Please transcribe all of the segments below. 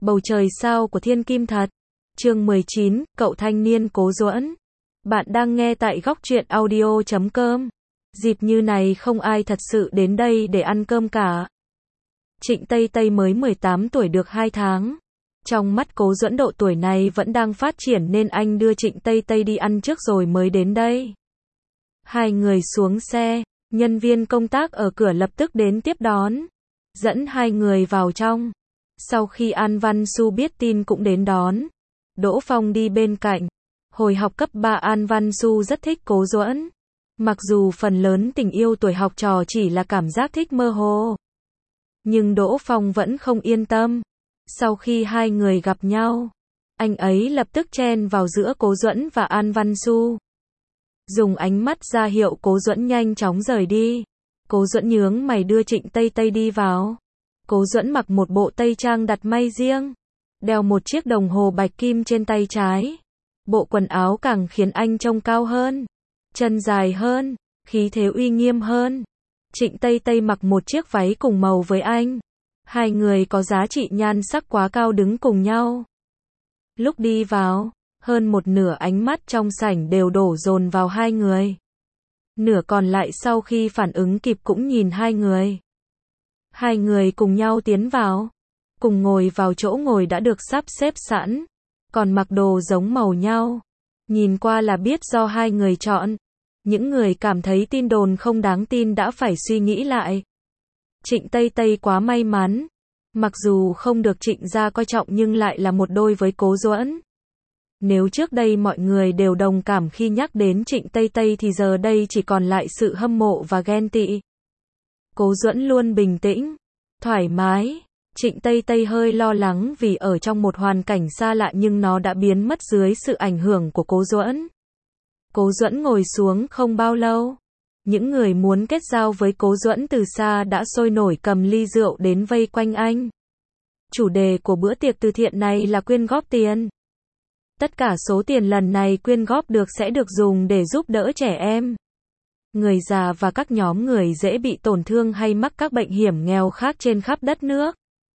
Bầu trời sao của thiên kim thật. Chương 19, cậu thanh niên Cố Duẫn. Bạn đang nghe tại góc truyện audio.com. Dịp như này không ai thật sự đến đây để ăn cơm cả. Trịnh Tây Tây mới 18 tuổi được 2 tháng. Trong mắt Cố Duẫn độ tuổi này vẫn đang phát triển nên anh đưa Trịnh Tây Tây đi ăn trước rồi mới đến đây. Hai người xuống xe, nhân viên công tác ở cửa lập tức đến tiếp đón, dẫn hai người vào trong. Sau khi An Văn Xu biết tin cũng đến đón. Đỗ Phong đi bên cạnh. Hồi học cấp 3 An Văn Xu rất thích Cố Duẫn. Mặc dù phần lớn tình yêu tuổi học trò chỉ là cảm giác thích mơ hồ. Nhưng Đỗ Phong vẫn không yên tâm. Sau khi hai người gặp nhau, anh ấy lập tức chen vào giữa Cố Duẫn và An Văn Xu. Dùng ánh mắt ra hiệu Cố Duẫn nhanh chóng rời đi. Cố Duẫn nhướng mày đưa Trịnh Tây Tây đi vào. Cố Duẫn mặc một bộ tây trang đặt may riêng, đeo một chiếc đồng hồ bạch kim trên tay trái. Bộ quần áo càng khiến anh trông cao hơn, chân dài hơn, khí thế uy nghiêm hơn. Trịnh Tây Tây mặc một chiếc váy cùng màu với anh. Hai người có giá trị nhan sắc quá cao đứng cùng nhau. Lúc đi vào, hơn một nửa ánh mắt trong sảnh đều đổ dồn vào hai người. Nửa còn lại sau khi phản ứng kịp cũng nhìn hai người. Hai người cùng nhau tiến vào, cùng ngồi vào chỗ ngồi đã được sắp xếp sẵn, còn mặc đồ giống màu nhau. Nhìn qua là biết do hai người chọn. Những người cảm thấy tin đồn không đáng tin đã phải suy nghĩ lại. Trịnh Tây Tây quá may mắn. Mặc dù không được Trịnh gia coi trọng nhưng lại là một đôi với Cố Duẫn. Nếu trước đây mọi người đều đồng cảm khi nhắc đến Trịnh Tây Tây thì giờ đây chỉ còn lại sự hâm mộ và ghen tị. Cố Duẫn luôn bình tĩnh, thoải mái. Trịnh Tây Tây hơi lo lắng vì ở trong một hoàn cảnh xa lạ nhưng nó đã biến mất dưới sự ảnh hưởng của Cố Duẫn. Cố Duẫn ngồi xuống không bao lâu. Những người muốn kết giao với Cố Duẫn từ xa đã sôi nổi cầm ly rượu đến vây quanh anh. Chủ đề của bữa tiệc từ thiện này là quyên góp tiền. Tất cả số tiền lần này quyên góp được sẽ được dùng để giúp đỡ trẻ em, người già và các nhóm người dễ bị tổn thương hay mắc các bệnh hiểm nghèo khác trên khắp đất nước.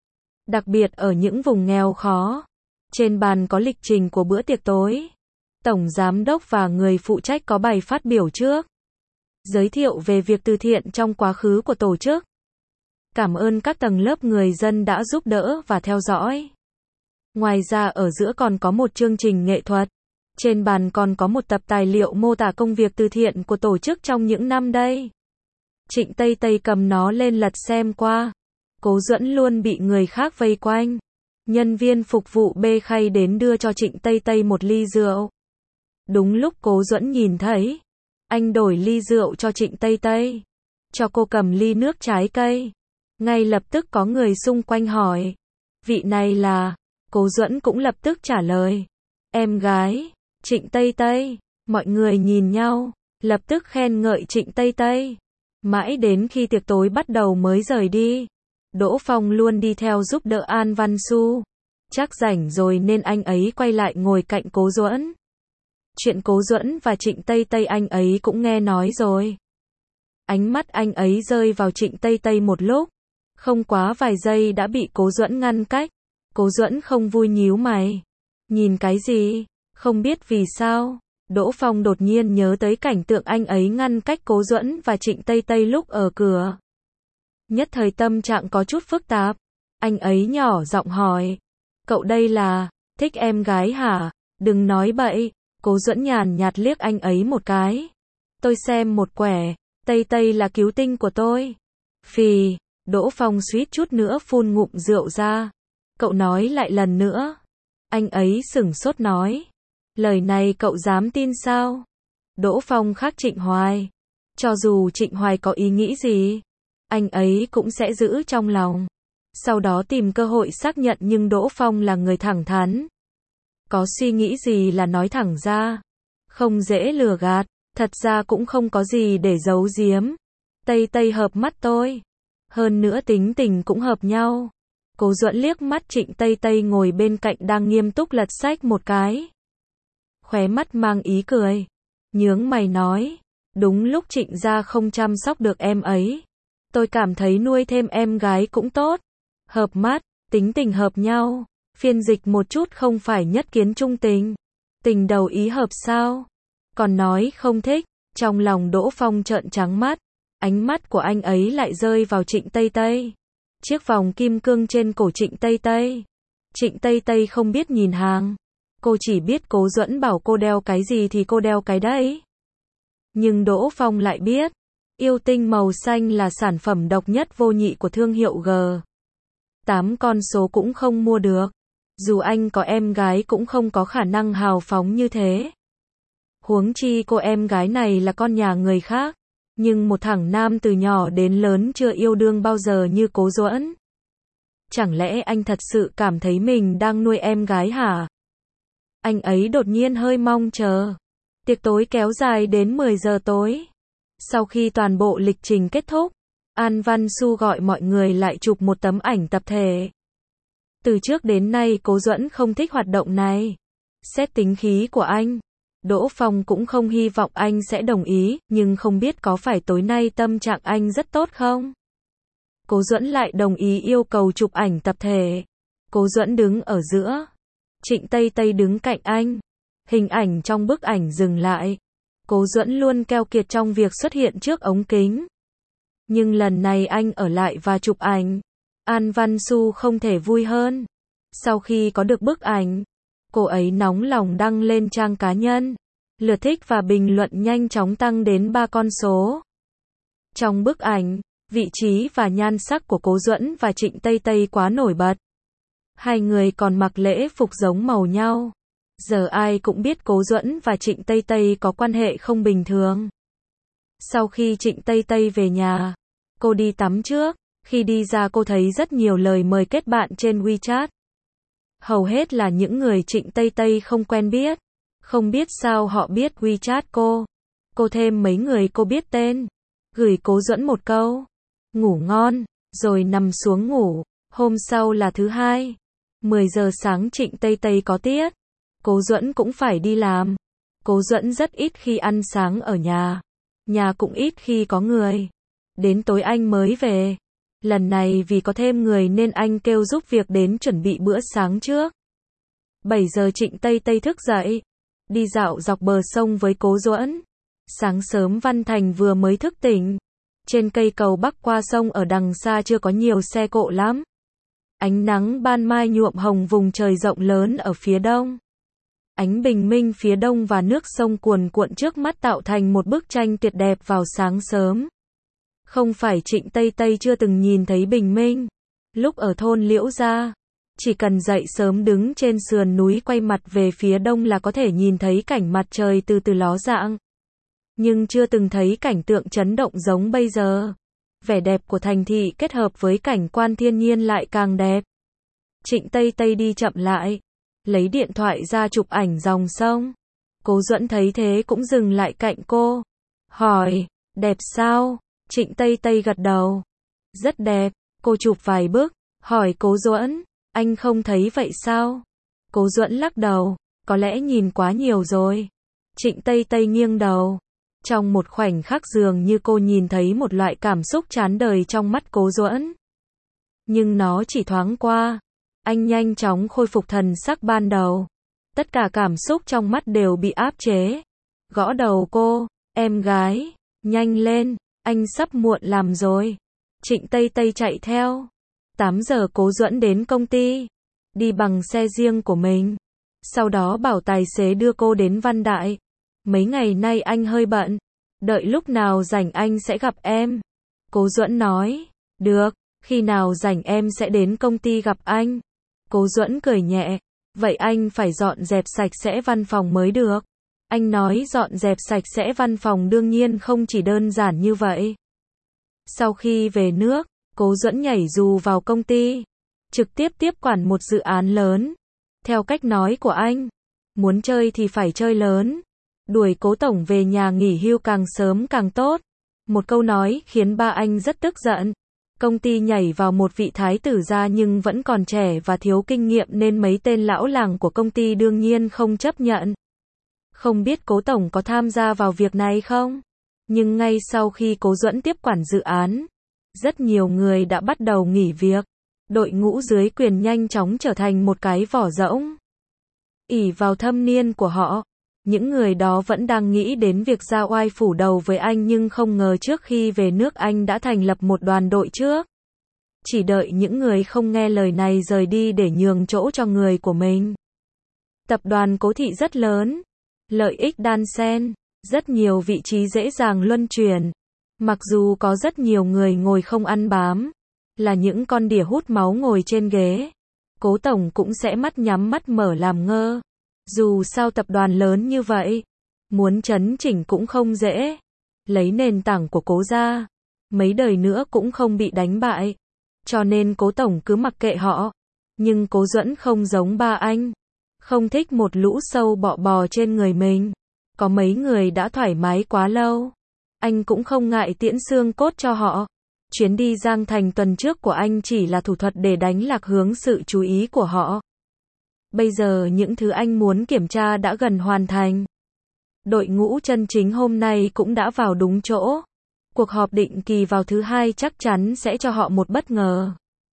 Đặc biệt ở những vùng nghèo khó. Trên bàn có lịch trình của bữa tiệc tối. Tổng giám đốc và người phụ trách có bài phát biểu trước, giới thiệu về việc từ thiện trong quá khứ của tổ chức. Cảm ơn các tầng lớp người dân đã giúp đỡ và theo dõi. Ngoài ra ở giữa còn có một chương trình nghệ thuật. Trên bàn còn có một tập tài liệu mô tả công việc từ thiện của tổ chức trong những năm đây. Trịnh Tây Tây cầm nó lên lật xem qua. Cố Duẫn luôn bị người khác vây quanh. Nhân viên phục vụ bê khay đến đưa cho Trịnh Tây Tây một ly rượu. Đúng lúc Cố Duẫn nhìn thấy, anh đổi ly rượu cho Trịnh Tây Tây, cho cô cầm ly nước trái cây. Ngay lập tức có người xung quanh hỏi, vị này là? Cố Duẫn cũng lập tức trả lời, em gái Trịnh Tây Tây. Mọi người nhìn nhau, lập tức khen ngợi Trịnh Tây Tây. Mãi đến khi tiệc tối bắt đầu mới rời đi. Đỗ Phong luôn đi theo giúp đỡ An Văn Xu. Chắc rảnh rồi nên anh ấy quay lại ngồi cạnh Cố Duẫn. Chuyện Cố Duẫn và Trịnh Tây Tây anh ấy cũng nghe nói rồi. Ánh mắt anh ấy rơi vào Trịnh Tây Tây một lúc. Không quá vài giây đã bị Cố Duẫn ngăn cách. Cố Duẫn không vui nhíu mày. Nhìn cái gì? Không biết vì sao. Đỗ Phong đột nhiên nhớ tới cảnh tượng anh ấy ngăn cách Cố Duẫn và Trịnh Tây Tây lúc ở cửa. Nhất thời tâm trạng có chút phức tạp. Anh ấy nhỏ giọng hỏi. Cậu đây là, thích em gái hả? Đừng nói bậy. Cố Duẫn nhàn nhạt liếc anh ấy một cái. Tôi xem một quẻ, Tây Tây là cứu tinh của tôi. Phì, Đỗ Phong suýt chút nữa phun ngụm rượu ra. Cậu nói lại lần nữa. Anh ấy sửng sốt nói. Lời này cậu dám tin sao? Đỗ Phong khác Trịnh Hoài. Cho dù Trịnh Hoài có ý nghĩ gì, anh ấy cũng sẽ giữ trong lòng. Sau đó tìm cơ hội xác nhận nhưng Đỗ Phong là người thẳng thắn. Có suy nghĩ gì là nói thẳng ra. Không dễ lừa gạt. Thật ra cũng không có gì để giấu giếm. Tây Tây hợp mắt tôi. Hơn nữa tính tình cũng hợp nhau. Cố Duẫn liếc mắt Trịnh Tây Tây ngồi bên cạnh đang nghiêm túc lật sách một cái. Khóe mắt mang ý cười. Nhướng mày nói. Đúng lúc Trịnh gia không chăm sóc được em ấy. Tôi cảm thấy nuôi thêm em gái cũng tốt. Hợp mắt, tính tình hợp nhau. Phiên dịch một chút không phải nhất kiến trung tình. Tình đầu ý hợp sao? Còn nói không thích. Trong lòng Đỗ Phong trợn trắng mắt. Ánh mắt của anh ấy lại rơi vào Trịnh Tây Tây. Chiếc vòng kim cương trên cổ Trịnh Tây Tây. Trịnh Tây Tây không biết nhìn hàng. Cô chỉ biết Cố Duẫn bảo cô đeo cái gì thì cô đeo cái đấy. Nhưng Đỗ Phong lại biết, yêu tinh màu xanh là sản phẩm độc nhất vô nhị của thương hiệu G. 8 con số cũng không mua được. Dù anh có em gái cũng không có khả năng hào phóng như thế. Huống chi cô em gái này là con nhà người khác. Nhưng một thằng nam từ nhỏ đến lớn chưa yêu đương bao giờ như Cố Duẫn. Chẳng lẽ anh thật sự cảm thấy mình đang nuôi em gái hả? Anh ấy đột nhiên hơi mong chờ. Tiệc tối kéo dài đến 10 giờ tối. Sau khi toàn bộ lịch trình kết thúc, An Văn Xu gọi mọi người lại chụp một tấm ảnh tập thể. Từ trước đến nay Cố Duẫn không thích hoạt động này. Xét tính khí của anh, Đỗ Phong cũng không hy vọng anh sẽ đồng ý, nhưng không biết có phải tối nay tâm trạng anh rất tốt không? Cố Duẫn lại đồng ý yêu cầu chụp ảnh tập thể. Cố Duẫn đứng ở giữa. Trịnh Tây Tây đứng cạnh anh. Hình ảnh trong bức ảnh dừng lại. Cố Duẫn luôn keo kiệt trong việc xuất hiện trước ống kính. Nhưng lần này anh ở lại và chụp ảnh. An Văn Xu không thể vui hơn. Sau khi có được bức ảnh, cô ấy nóng lòng đăng lên trang cá nhân. Lượt thích và bình luận nhanh chóng tăng đến 3 con số. Trong bức ảnh, vị trí và nhan sắc của Cố Duẫn và Trịnh Tây Tây quá nổi bật. Hai người còn mặc lễ phục giống màu nhau. Giờ ai cũng biết Cố Duẫn và Trịnh Tây Tây có quan hệ không bình thường. Sau khi Trịnh Tây Tây về nhà, cô đi tắm trước. Khi đi ra cô thấy rất nhiều lời mời kết bạn trên WeChat. Hầu hết là những người Trịnh Tây Tây không quen biết. Không biết sao họ biết WeChat cô. Cô thêm mấy người cô biết tên. Gửi Cố Duẫn một câu. Ngủ ngon, rồi nằm xuống ngủ. Hôm sau là thứ hai. 10 giờ sáng Trịnh Tây Tây có tiết. Cố Duẫn cũng phải đi làm. Cố Duẫn rất ít khi ăn sáng ở nhà. Nhà cũng ít khi có người. Đến tối anh mới về. Lần này vì có thêm người nên anh kêu giúp việc đến chuẩn bị bữa sáng trước. 7 giờ Trịnh Tây Tây thức dậy. Đi dạo dọc bờ sông với Cố Duẫn. Sáng sớm Văn Thành vừa mới thức tỉnh. Trên cây cầu bắc qua sông ở đằng xa chưa có nhiều xe cộ lắm. Ánh nắng ban mai nhuộm hồng vùng trời rộng lớn ở phía đông. Ánh bình minh phía đông và nước sông cuồn cuộn trước mắt tạo thành một bức tranh tuyệt đẹp vào sáng sớm. Không phải Trịnh Tây Tây chưa từng nhìn thấy bình minh. Lúc ở thôn Liễu Gia, chỉ cần dậy sớm đứng trên sườn núi quay mặt về phía đông là có thể nhìn thấy cảnh mặt trời từ từ ló dạng. Nhưng chưa từng thấy cảnh tượng chấn động giống bây giờ. Vẻ đẹp của thành thị kết hợp với cảnh quan thiên nhiên lại càng đẹp. Trịnh Tây Tây đi chậm lại, lấy điện thoại ra chụp ảnh dòng sông. Cố Duẫn thấy thế cũng dừng lại cạnh cô. Hỏi, đẹp sao? Trịnh Tây Tây gật đầu. Rất đẹp. Cô chụp vài bức, hỏi Cố Duẫn, anh không thấy vậy sao? Cố Duẫn lắc đầu, có lẽ nhìn quá nhiều rồi. Trịnh Tây Tây nghiêng đầu. Trong một khoảnh khắc dường như cô nhìn thấy một loại cảm xúc chán đời trong mắt Cố Duẫn. Nhưng nó chỉ thoáng qua. Anh nhanh chóng khôi phục thần sắc ban đầu. Tất cả cảm xúc trong mắt đều bị áp chế. Gõ đầu cô, em gái, nhanh lên, anh sắp muộn làm rồi. Trịnh Tây Tây chạy theo. 8 giờ Cố Duẫn đến công ty. Đi bằng xe riêng của mình. Sau đó bảo tài xế đưa cô đến Văn Đại. Mấy ngày nay anh hơi bận. Đợi lúc nào rảnh anh sẽ gặp em. Cố Duẫn nói. Được, khi nào rảnh em sẽ đến công ty gặp anh. Cố Duẫn cười nhẹ. Vậy anh phải dọn dẹp sạch sẽ văn phòng mới được. Anh nói dọn dẹp sạch sẽ văn phòng đương nhiên không chỉ đơn giản như vậy. Sau khi về nước, Cố Duẫn nhảy dù vào công ty. Trực tiếp tiếp quản một dự án lớn. Theo cách nói của anh, muốn chơi thì phải chơi lớn. Đuổi Cố tổng về nhà nghỉ hưu càng sớm càng tốt. Một câu nói khiến ba anh rất tức giận. Công ty nhảy vào một vị thái tử gia nhưng vẫn còn trẻ và thiếu kinh nghiệm nên mấy tên lão làng của công ty đương nhiên không chấp nhận. Không biết Cố tổng có tham gia vào việc này không? Nhưng ngay sau khi Cố Duẫn tiếp quản dự án, rất nhiều người đã bắt đầu nghỉ việc. Đội ngũ dưới quyền nhanh chóng trở thành một cái vỏ rỗng. Ỷ vào thâm niên của họ, những người đó vẫn đang nghĩ đến việc ra oai phủ đầu với anh, nhưng không ngờ trước khi về nước anh đã thành lập một đoàn đội trước. Chỉ đợi những người không nghe lời này rời đi để nhường chỗ cho người của mình. Tập đoàn Cố Thị rất lớn, lợi ích đan xen, rất nhiều vị trí dễ dàng luân chuyển. Mặc dù có rất nhiều người ngồi không ăn bám, là những con đỉa hút máu ngồi trên ghế, Cố tổng cũng sẽ mắt nhắm mắt mở làm ngơ. Dù sao tập đoàn lớn như vậy, muốn chấn chỉnh cũng không dễ. Lấy nền tảng của Cố ra, mấy đời nữa cũng không bị đánh bại. Cho nên Cố tổng cứ mặc kệ họ. Nhưng Cố Duẫn không giống ba anh, không thích một lũ sâu bọ bò trên người mình. Có mấy người đã thoải mái quá lâu, anh cũng không ngại tiễn xương cốt cho họ. Chuyến đi Giang Thành tuần trước của anh chỉ là thủ thuật để đánh lạc hướng sự chú ý của họ. Bây giờ những thứ anh muốn kiểm tra đã gần hoàn thành. Đội ngũ chân chính hôm nay cũng đã vào đúng chỗ. Cuộc họp định kỳ vào thứ hai chắc chắn sẽ cho họ một bất ngờ.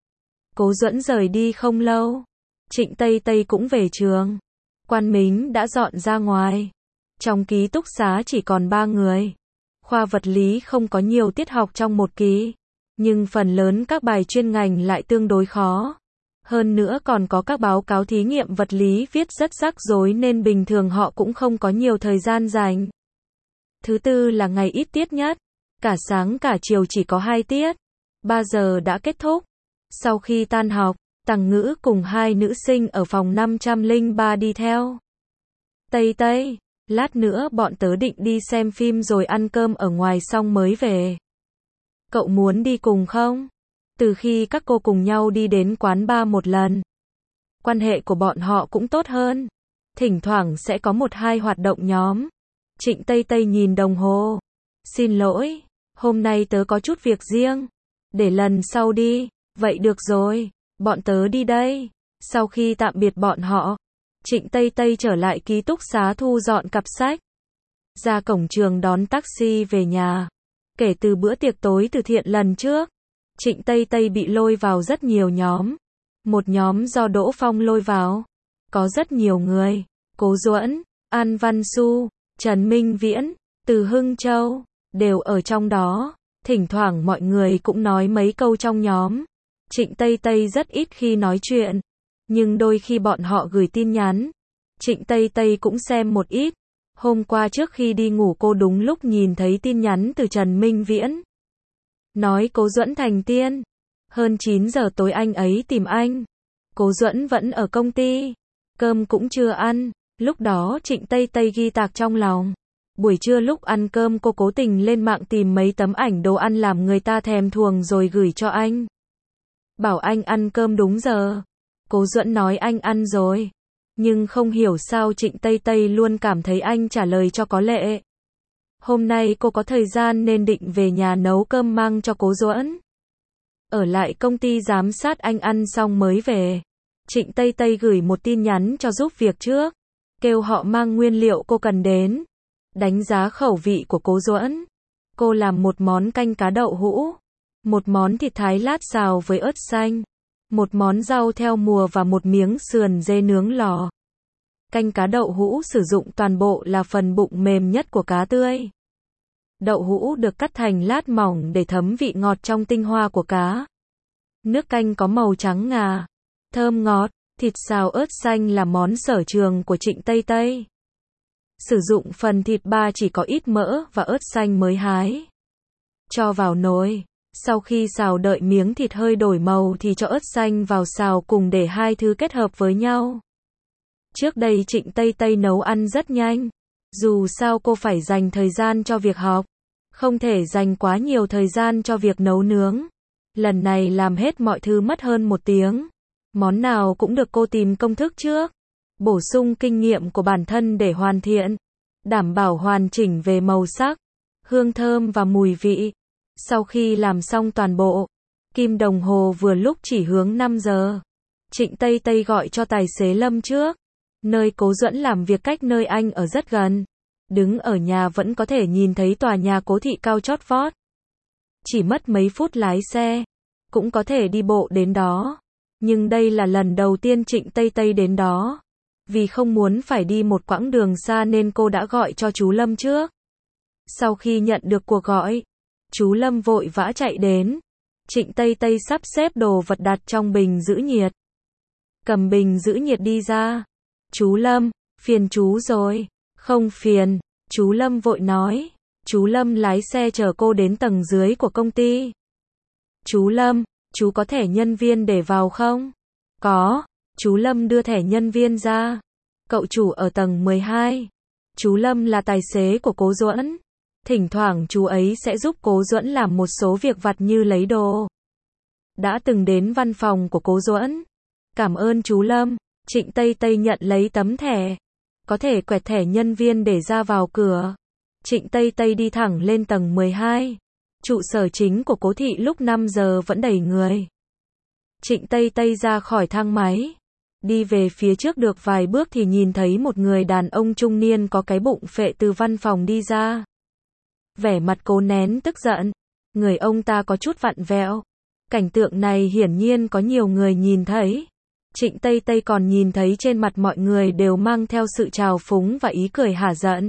Cố Duẫn rời đi không lâu, Trịnh Tây Tây cũng về trường. Quan Mính đã dọn ra ngoài. Trong ký túc xá chỉ còn 3 người. Khoa vật lý không có nhiều tiết học trong một kỳ, nhưng phần lớn các bài chuyên ngành lại tương đối khó. Hơn nữa còn có các báo cáo thí nghiệm vật lý viết rất rắc rối nên bình thường họ cũng không có nhiều thời gian dành. Thứ tư là ngày ít tiết nhất. Cả sáng cả chiều chỉ có 2 tiết. 3 giờ đã kết thúc. Sau khi tan học, Tằng Ngữ cùng 2 nữ sinh ở phòng 503 đi theo. Tây Tây, lát nữa bọn tớ định đi xem phim rồi ăn cơm ở ngoài xong mới về. Cậu muốn đi cùng không? Từ khi các cô cùng nhau đi đến quán bar một lần, quan hệ của bọn họ cũng tốt hơn. Thỉnh thoảng sẽ có 1-2 hoạt động nhóm. Trịnh Tây Tây nhìn đồng hồ. Xin lỗi, hôm nay tớ có chút việc riêng. Để lần sau đi. Vậy được rồi, bọn tớ đi đây. Sau khi tạm biệt bọn họ, Trịnh Tây Tây trở lại ký túc xá thu dọn cặp sách. Ra cổng trường đón taxi về nhà. Kể từ bữa tiệc tối từ thiện lần trước, Trịnh Tây Tây bị lôi vào rất nhiều nhóm. Một nhóm do Đỗ Phong lôi vào. Có rất nhiều người. Cố Duẫn, An Văn Xu, Trần Minh Viễn, Từ Hưng Châu, đều ở trong đó. Thỉnh thoảng mọi người cũng nói mấy câu trong nhóm. Trịnh Tây Tây rất ít khi nói chuyện, nhưng đôi khi bọn họ gửi tin nhắn, Trịnh Tây Tây cũng xem một ít. Hôm qua trước khi đi ngủ cô đúng lúc nhìn thấy tin nhắn từ Trần Minh Viễn. Nói Cố Duẫn thành tiên. Hơn 9 giờ tối anh ấy tìm anh. Cố Duẫn vẫn ở công ty. Cơm cũng chưa ăn. Lúc đó Trịnh Tây Tây ghi tạc trong lòng. Buổi trưa lúc ăn cơm cô cố tình lên mạng tìm mấy tấm ảnh đồ ăn làm người ta thèm thuồng rồi gửi cho anh. Bảo anh ăn cơm đúng giờ. Cố Duẫn nói anh ăn rồi. Nhưng không hiểu sao Trịnh Tây Tây luôn cảm thấy anh trả lời cho có lệ. Hôm nay cô có thời gian nên định về nhà nấu cơm mang cho Cố Duẫn. Ở lại công ty giám sát anh ăn xong mới về. Trịnh Tây Tây gửi một tin nhắn cho giúp việc trước. Kêu họ mang nguyên liệu cô cần đến. Đánh giá khẩu vị của Cố Duẫn. Cô làm một món canh cá đậu hũ. Một món thịt thái lát xào với ớt xanh. Một món rau theo mùa và một miếng sườn dê nướng lò. Canh cá đậu hũ sử dụng toàn bộ là phần bụng mềm nhất của cá tươi. Đậu hũ được cắt thành lát mỏng để thấm vị ngọt trong tinh hoa của cá. Nước canh có màu trắng ngà, thơm ngọt. Thịt xào ớt xanh là món sở trường của Trịnh Tây Tây. Sử dụng phần thịt ba chỉ có ít mỡ và ớt xanh mới hái. Cho vào nồi. Sau khi xào đợi miếng thịt hơi đổi màu thì cho ớt xanh vào xào cùng để hai thứ kết hợp với nhau. Trước đây Trịnh Tây Tây nấu ăn rất nhanh. Dù sao cô phải dành thời gian cho việc học. Không thể dành quá nhiều thời gian cho việc nấu nướng. Lần này làm hết mọi thứ mất hơn 1 tiếng. Món nào cũng được cô tìm công thức trước. Bổ sung kinh nghiệm của bản thân để hoàn thiện. Đảm bảo hoàn chỉnh về màu sắc, hương thơm và mùi vị. Sau khi làm xong toàn bộ, kim đồng hồ vừa lúc chỉ hướng 5 giờ. Trịnh Tây Tây gọi cho tài xế Lâm trước. Nơi Cố Duẫn làm việc cách nơi anh ở rất gần. Đứng ở nhà vẫn có thể nhìn thấy tòa nhà Cố Thị cao chót vót. Chỉ mất mấy phút lái xe, cũng có thể đi bộ đến đó. Nhưng đây là lần đầu tiên Trịnh Tây Tây đến đó. Vì không muốn phải đi một quãng đường xa nên cô đã gọi cho chú Lâm trước. Sau khi nhận được cuộc gọi, chú Lâm vội vã chạy đến. Trịnh Tây Tây sắp xếp đồ vật đặt trong bình giữ nhiệt. Cầm bình giữ nhiệt đi ra. Chú Lâm, phiền chú rồi. Không phiền, chú Lâm vội nói. Chú Lâm lái xe chở cô đến tầng dưới của công ty. Chú Lâm, chú có thẻ nhân viên để vào không? Có. Chú Lâm đưa thẻ nhân viên ra. Cậu chủ ở tầng 12. Chú Lâm là tài xế của Cố Duẫn. Thỉnh thoảng chú ấy sẽ giúp Cố Duẫn làm một số việc vặt như lấy đồ. Đã từng đến văn phòng của Cố Duẫn. Cảm ơn chú Lâm. Trịnh Tây Tây nhận lấy tấm thẻ. Có thể quẹt thẻ nhân viên để ra vào cửa. Trịnh Tây Tây đi thẳng lên tầng 12. Trụ sở chính của Cố thị lúc 5 giờ vẫn đầy người. Trịnh Tây Tây ra khỏi thang máy. Đi về phía trước được vài bước thì nhìn thấy một người đàn ông trung niên có cái bụng phệ từ văn phòng đi ra. Vẻ mặt cố nén tức giận. Người ông ta có chút vặn vẹo. Cảnh tượng này hiển nhiên có nhiều người nhìn thấy. Trịnh Tây Tây còn nhìn thấy trên mặt mọi người đều mang theo sự trào phúng và ý cười hả giận.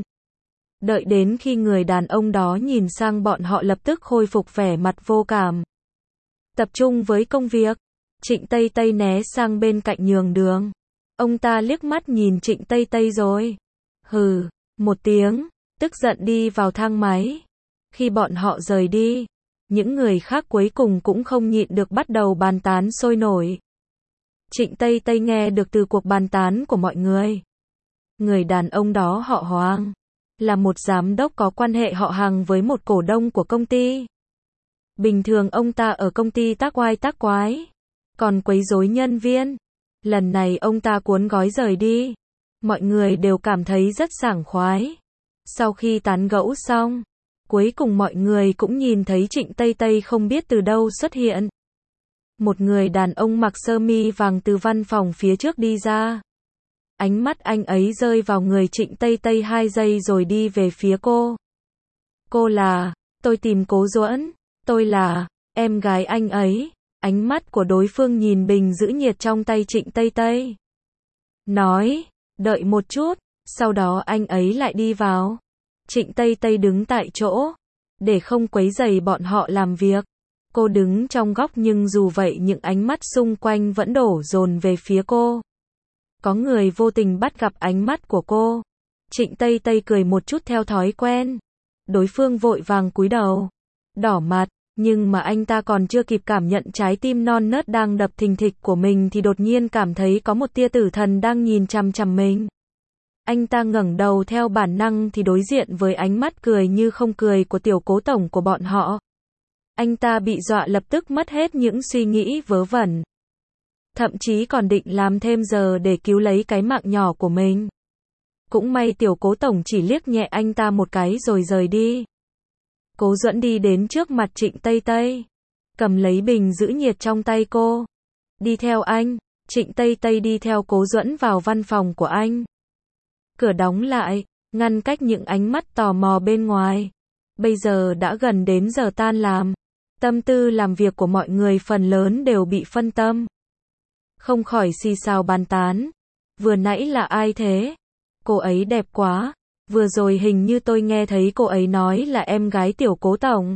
Đợi đến khi người đàn ông đó nhìn sang bọn họ lập tức khôi phục vẻ mặt vô cảm. Tập trung với công việc. Trịnh Tây Tây né sang bên cạnh nhường đường. Ông ta liếc mắt nhìn Trịnh Tây Tây rồi. Hừ, một tiếng, tức giận đi vào thang máy. Khi bọn họ rời đi, những người khác cuối cùng cũng không nhịn được bắt đầu bàn tán sôi nổi. Trịnh Tây Tây nghe được từ cuộc bàn tán của mọi người. Người đàn ông đó họ Hoàng. Là một giám đốc có quan hệ họ hàng với một cổ đông của công ty. Bình thường ông ta ở công ty tác oai tác quái. Còn quấy rối nhân viên. Lần này ông ta cuốn gói rời đi. Mọi người đều cảm thấy rất sảng khoái. Sau khi tán gẫu xong, cuối cùng mọi người cũng nhìn thấy Trịnh Tây Tây không biết từ đâu xuất hiện. Một người đàn ông mặc sơ mi vàng từ văn phòng phía trước đi ra. Ánh mắt anh ấy rơi vào người Trịnh Tây Tây 2 giây rồi đi về phía cô. Cô là, tôi tìm Cố Duẫn, tôi là, em gái anh ấy. Ánh mắt của đối phương nhìn bình giữ nhiệt trong tay Trịnh Tây Tây. Nói, đợi một chút, sau đó anh ấy lại đi vào. Trịnh Tây Tây đứng tại chỗ, để không quấy rầy bọn họ làm việc. Cô đứng trong góc nhưng dù vậy những ánh mắt xung quanh vẫn đổ dồn về phía cô. Có người vô tình bắt gặp ánh mắt của cô. Trịnh Tây Tây cười một chút theo thói quen. Đối phương vội vàng cúi đầu, đỏ mặt, nhưng mà anh ta còn chưa kịp cảm nhận trái tim non nớt đang đập thình thịch của mình thì đột nhiên cảm thấy có một tia tử thần đang nhìn chằm chằm mình. Anh ta ngẩng đầu theo bản năng thì đối diện với ánh mắt cười như không cười của tiểu Cố tổng của bọn họ. Anh ta bị dọa lập tức mất hết những suy nghĩ vớ vẩn. Thậm chí còn định làm thêm giờ để cứu lấy cái mạng nhỏ của mình. Cũng may tiểu Cố tổng chỉ liếc nhẹ anh ta một cái rồi rời đi. Cố Duẫn đi đến trước mặt Trịnh Tây Tây, cầm lấy bình giữ nhiệt trong tay cô. Đi theo anh. Trịnh Tây Tây đi theo Cố Duẫn vào văn phòng của anh. Cửa đóng lại, ngăn cách những ánh mắt tò mò bên ngoài. Bây giờ đã gần đến giờ tan làm. Tâm tư làm việc của mọi người phần lớn đều bị phân tâm. Không khỏi xì xào bàn tán. Vừa nãy là ai thế? Cô ấy đẹp quá. Vừa rồi hình như tôi nghe thấy cô ấy nói là em gái tiểu Cố tổng.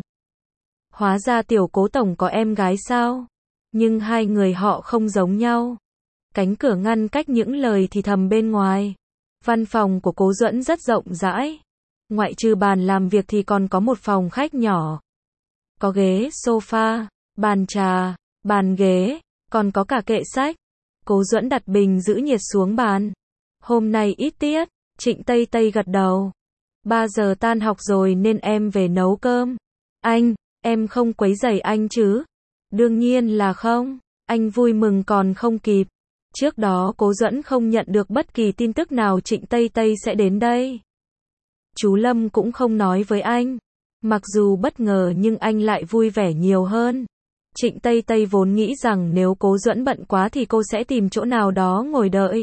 Hóa ra tiểu Cố tổng có em gái sao? Nhưng hai người họ không giống nhau. Cánh cửa ngăn cách những lời thì thầm bên ngoài. Văn phòng của Cố Duẫn rất rộng rãi. Ngoại trừ bàn làm việc thì còn có một phòng khách nhỏ. Có ghế sofa, bàn trà, bàn ghế, còn có cả kệ sách. Cố Duẫn đặt bình giữ nhiệt xuống bàn. Hôm nay ít tiết. Trịnh Tây Tây gật đầu. 3 giờ tan học rồi nên em về nấu cơm. Anh, em không quấy rầy anh chứ? Đương nhiên là không. Anh vui mừng còn không kịp. Trước đó Cố Duẫn không nhận được bất kỳ tin tức nào Trịnh Tây Tây sẽ đến đây. Chú Lâm cũng không nói với anh. Mặc dù bất ngờ nhưng anh lại vui vẻ nhiều hơn. Trịnh Tây Tây vốn nghĩ rằng nếu Cố Duẫn bận quá thì cô sẽ tìm chỗ nào đó ngồi đợi.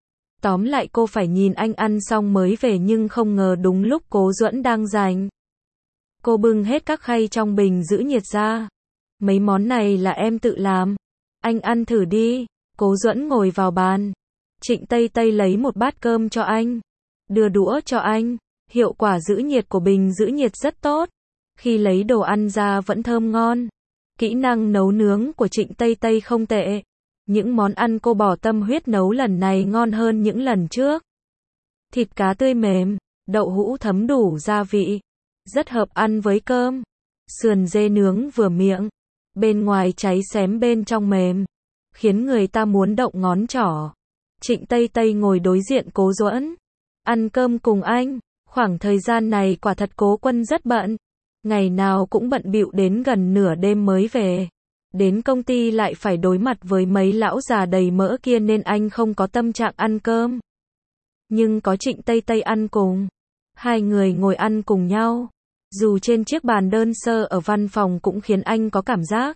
Tóm lại cô phải nhìn anh ăn xong mới về nhưng không ngờ đúng lúc Cố Duẫn đang rảnh. Cô bưng hết các khay trong bình giữ nhiệt ra. Mấy món này là em tự làm. Anh ăn thử đi. Cố Duẫn ngồi vào bàn. Trịnh Tây Tây lấy một bát cơm cho anh. Đưa đũa cho anh. Hiệu quả giữ nhiệt của bình giữ nhiệt rất tốt. Khi lấy đồ ăn ra vẫn thơm ngon. Kỹ năng nấu nướng của Trịnh Tây Tây không tệ. Những món ăn cô bỏ tâm huyết nấu lần này ngon hơn những lần trước. Thịt cá tươi mềm, đậu hũ thấm đủ gia vị. Rất hợp ăn với cơm. Sườn dê nướng vừa miệng. Bên ngoài cháy xém bên trong mềm. Khiến người ta muốn động ngón trỏ. Trịnh Tây Tây ngồi đối diện Cố Duẫn. Ăn cơm cùng anh. Khoảng thời gian này quả thật Cố Quân rất bận. Ngày nào cũng bận bịu đến gần nửa đêm mới về. Đến công ty lại phải đối mặt với mấy lão già đầy mỡ kia nên anh không có tâm trạng ăn cơm. Nhưng có Trịnh Tây Tây ăn cùng. Hai người ngồi ăn cùng nhau. Dù trên chiếc bàn đơn sơ ở văn phòng cũng khiến anh có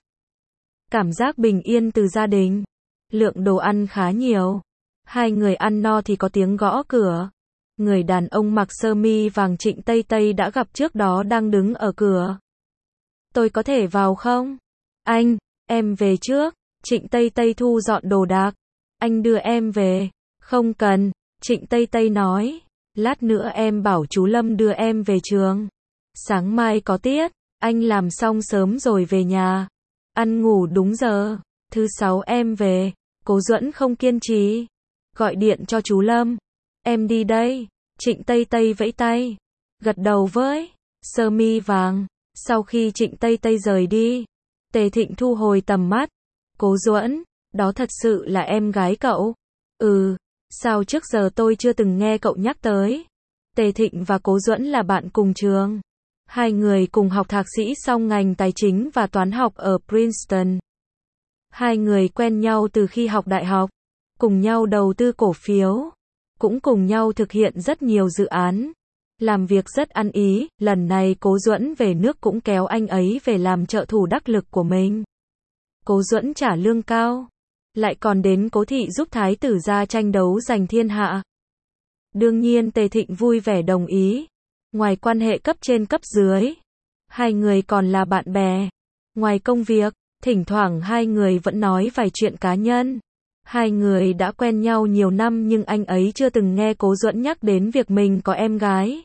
cảm giác bình yên từ gia đình. Lượng đồ ăn khá nhiều. Hai người ăn no thì có tiếng gõ cửa. Người đàn ông mặc sơ mi vàng Trịnh Tây Tây đã gặp trước đó đang đứng ở cửa. Tôi có thể vào không? Anh, em về trước. Trịnh Tây Tây thu dọn đồ đạc. Anh đưa em về. Không cần, Trịnh Tây Tây nói. Lát nữa em bảo chú Lâm đưa em về trường. Sáng mai có tiết, anh làm xong sớm rồi về nhà. Ăn ngủ đúng giờ. Thứ sáu em về. Cố Duẫn không kiên trì. Gọi điện cho chú Lâm. Em đi đây. Trịnh Tây Tây vẫy tay. Gật đầu với sơ mi vàng. Sau khi Trịnh Tây Tây rời đi, Tề Thịnh thu hồi tầm mắt. Cố Duẫn, đó thật sự là em gái cậu? Ừ, sao trước giờ tôi chưa từng nghe cậu nhắc tới. Tề Thịnh và Cố Duẫn là bạn cùng trường. Hai người cùng học thạc sĩ song ngành tài chính và toán học ở Princeton. Hai người quen nhau từ khi học đại học. Cùng nhau đầu tư cổ phiếu. Cũng cùng nhau thực hiện rất nhiều dự án. Làm việc rất ăn ý, lần này Cố Duẫn về nước cũng kéo anh ấy về làm trợ thủ đắc lực của mình. Cố Duẫn trả lương cao. Lại còn đến Cố thị giúp thái tử ra tranh đấu giành thiên hạ. Đương nhiên Tề Thịnh vui vẻ đồng ý. Ngoài quan hệ cấp trên cấp dưới, hai người còn là bạn bè. Ngoài công việc, thỉnh thoảng hai người vẫn nói vài chuyện cá nhân. Hai người đã quen nhau nhiều năm nhưng anh ấy chưa từng nghe Cố Duẫn nhắc đến việc mình có em gái.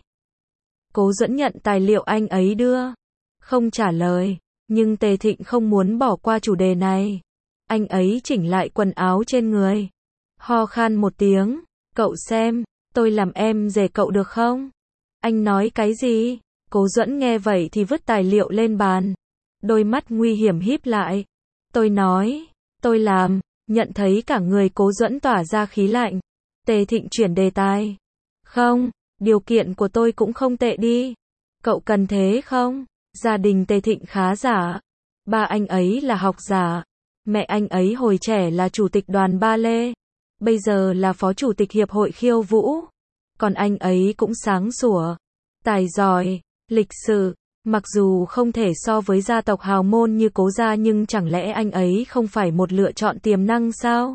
Cố Duẫn nhận tài liệu anh ấy đưa. Không trả lời, nhưng Tề Thịnh không muốn bỏ qua chủ đề này. Anh ấy chỉnh lại quần áo trên người. Ho khan một tiếng. Cậu xem, tôi làm em rể cậu được không? Anh nói cái gì? Cố Duẫn nghe vậy thì vứt tài liệu lên bàn. Đôi mắt nguy hiểm híp lại. Tôi nói, tôi làm. Nhận thấy cả người Cố Duẫn tỏa ra khí lạnh. Tề Thịnh chuyển đề tài. Không, điều kiện của tôi cũng không tệ đi. Cậu cần thế không? Gia đình Tề Thịnh khá giả. Ba anh ấy là học giả. Mẹ anh ấy hồi trẻ là chủ tịch đoàn ba lê. Bây giờ là phó chủ tịch hiệp hội khiêu vũ. Còn anh ấy cũng sáng sủa. Tài giỏi, lịch sự. Mặc dù không thể so với gia tộc hào môn như Cố gia nhưng chẳng lẽ anh ấy không phải một lựa chọn tiềm năng sao?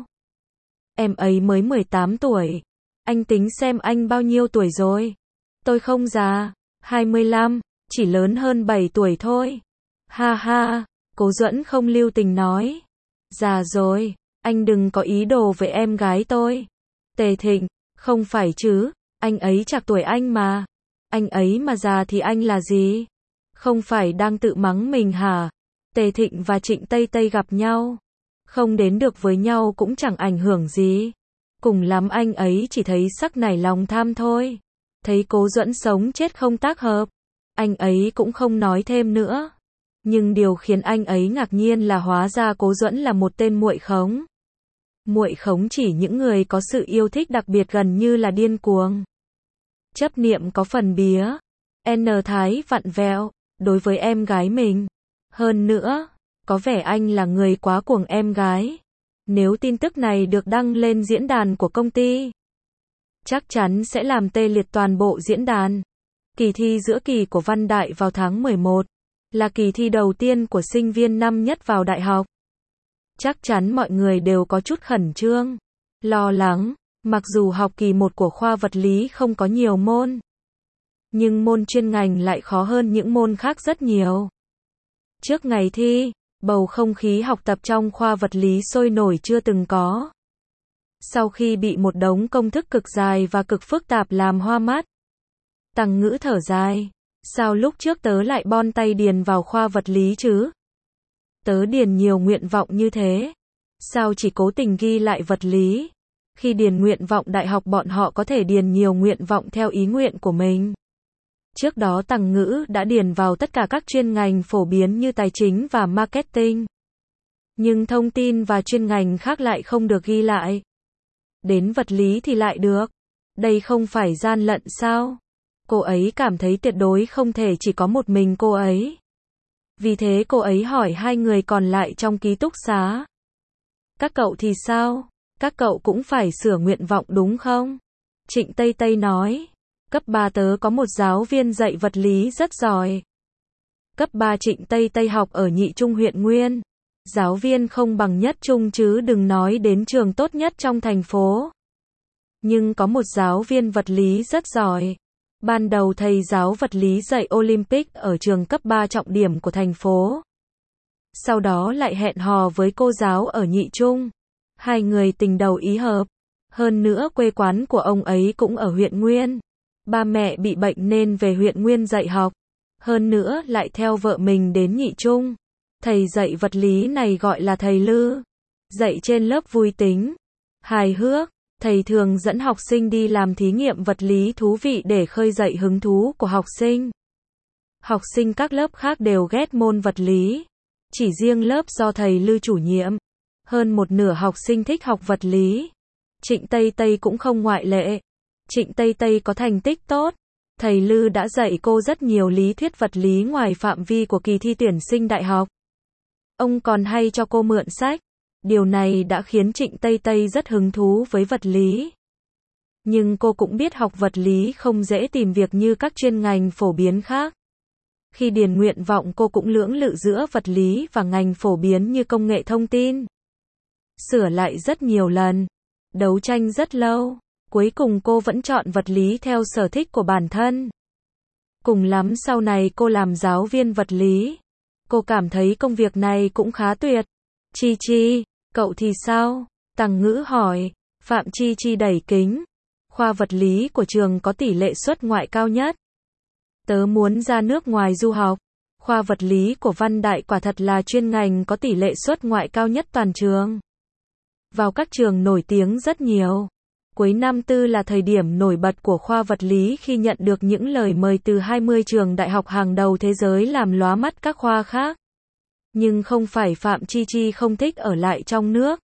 Em ấy mới 18 tuổi. Anh tính xem anh bao nhiêu tuổi rồi? Tôi không già, 25, chỉ lớn hơn 7 tuổi thôi. Ha ha, Cố Duẫn không lưu tình nói. Già rồi, anh đừng có ý đồ với em gái tôi. Tề Thịnh, không phải chứ, anh ấy trạc tuổi anh mà. Anh ấy mà già thì anh là gì? Không phải đang tự mắng mình hả? Tề Thịnh và Trịnh Tây Tây gặp nhau. Không đến được với nhau cũng chẳng ảnh hưởng gì. Cùng lắm anh ấy chỉ thấy sắc nảy lòng tham thôi. Thấy Cố Duẫn sống chết không tác hợp. Anh ấy cũng không nói thêm nữa. Nhưng điều khiến anh ấy ngạc nhiên là hóa ra Cố Duẫn là một tên muội khống. Muội khống chỉ những người có sự yêu thích đặc biệt gần như là điên cuồng. Chấp niệm có phần bía. N thái vặn vẹo. Đối với em gái mình. Hơn nữa, có vẻ anh là người quá cuồng em gái. Nếu tin tức này được đăng lên diễn đàn của công ty, chắc chắn sẽ làm tê liệt toàn bộ diễn đàn. Kỳ thi giữa kỳ của Văn Đại vào tháng 11, là kỳ thi đầu tiên của sinh viên năm nhất vào đại học. Chắc chắn mọi người đều có chút khẩn trương, lo lắng, mặc dù học kỳ 1 của khoa vật lý không có nhiều môn. Nhưng môn chuyên ngành lại khó hơn những môn khác rất nhiều. Trước ngày thi, Bầu không khí học tập trong khoa vật lý sôi nổi chưa từng có. Sau khi bị một đống công thức cực dài và cực phức tạp làm hoa mắt, Tằng Ngữ thở dài. Sao lúc trước tớ lại bon tay điền vào khoa vật lý chứ? Tớ điền nhiều nguyện vọng như thế. Sao chỉ cố tình ghi lại vật lý? Khi điền nguyện vọng đại học bọn họ có thể điền nhiều nguyện vọng theo ý nguyện của mình. Trước đó Tằng Ngữ đã điền vào tất cả các chuyên ngành phổ biến như tài chính và marketing. Nhưng thông tin và chuyên ngành khác lại không được ghi lại. Đến vật lý thì lại được. Đây không phải gian lận sao? Cô ấy cảm thấy tuyệt đối không thể chỉ có một mình cô ấy. Vì thế cô ấy hỏi hai người còn lại trong ký túc xá. Các cậu thì sao? Các cậu cũng phải sửa nguyện vọng đúng không? Trịnh Tây Tây nói. Cấp 3 tớ có một giáo viên dạy vật lý rất giỏi. Cấp 3 Trịnh Tây Tây học ở Nhị Trung huyện Nguyên. Giáo viên không bằng Nhất Trung chứ đừng nói đến trường tốt nhất trong thành phố. Nhưng có một giáo viên vật lý rất giỏi. Ban đầu thầy giáo vật lý dạy Olympic ở trường cấp 3 trọng điểm của thành phố. Sau đó lại hẹn hò với cô giáo ở Nhị Trung. Hai người tình đầu ý hợp. Hơn nữa quê quán của ông ấy cũng ở huyện Nguyên. Ba mẹ bị bệnh nên về huyện Nguyên dạy học. Hơn nữa lại theo vợ mình đến Nhị Trung. Thầy dạy vật lý này gọi là thầy Lư. Dạy trên lớp vui tính, hài hước. Thầy thường dẫn học sinh đi làm thí nghiệm vật lý thú vị để khơi dậy hứng thú của học sinh. Học sinh các lớp khác đều ghét môn vật lý. Chỉ riêng lớp do thầy Lư chủ nhiệm. Hơn một nửa học sinh thích học vật lý. Trịnh Tây Tây cũng không ngoại lệ. Trịnh Tây Tây có thành tích tốt. Thầy Lư đã dạy cô rất nhiều lý thuyết vật lý ngoài phạm vi của kỳ thi tuyển sinh đại học. Ông còn hay cho cô mượn sách. Điều này đã khiến Trịnh Tây Tây rất hứng thú với vật lý. Nhưng cô cũng biết học vật lý không dễ tìm việc như các chuyên ngành phổ biến khác. Khi điền nguyện vọng cô cũng lưỡng lự giữa vật lý và ngành phổ biến như công nghệ thông tin. Sửa lại rất nhiều lần. Đấu tranh rất lâu. Cuối cùng cô vẫn chọn vật lý theo sở thích của bản thân. Cùng lắm sau này cô làm giáo viên vật lý. Cô cảm thấy công việc này cũng khá tuyệt. Chi Chi, cậu thì sao? Tằng Ngữ hỏi. Phạm Chi Chi đẩy kính. Khoa vật lý của trường có tỷ lệ xuất ngoại cao nhất. Tớ muốn ra nước ngoài du học. Khoa vật lý của Văn Đại quả thật là chuyên ngành có tỷ lệ xuất ngoại cao nhất toàn trường. Vào các trường nổi tiếng rất nhiều. Cuối năm tư là thời điểm nổi bật của khoa vật lý khi nhận được những lời mời từ 20 trường đại học hàng đầu thế giới làm lóa mắt các khoa khác. Nhưng không phải Phạm Chi Chi không thích ở lại trong nước.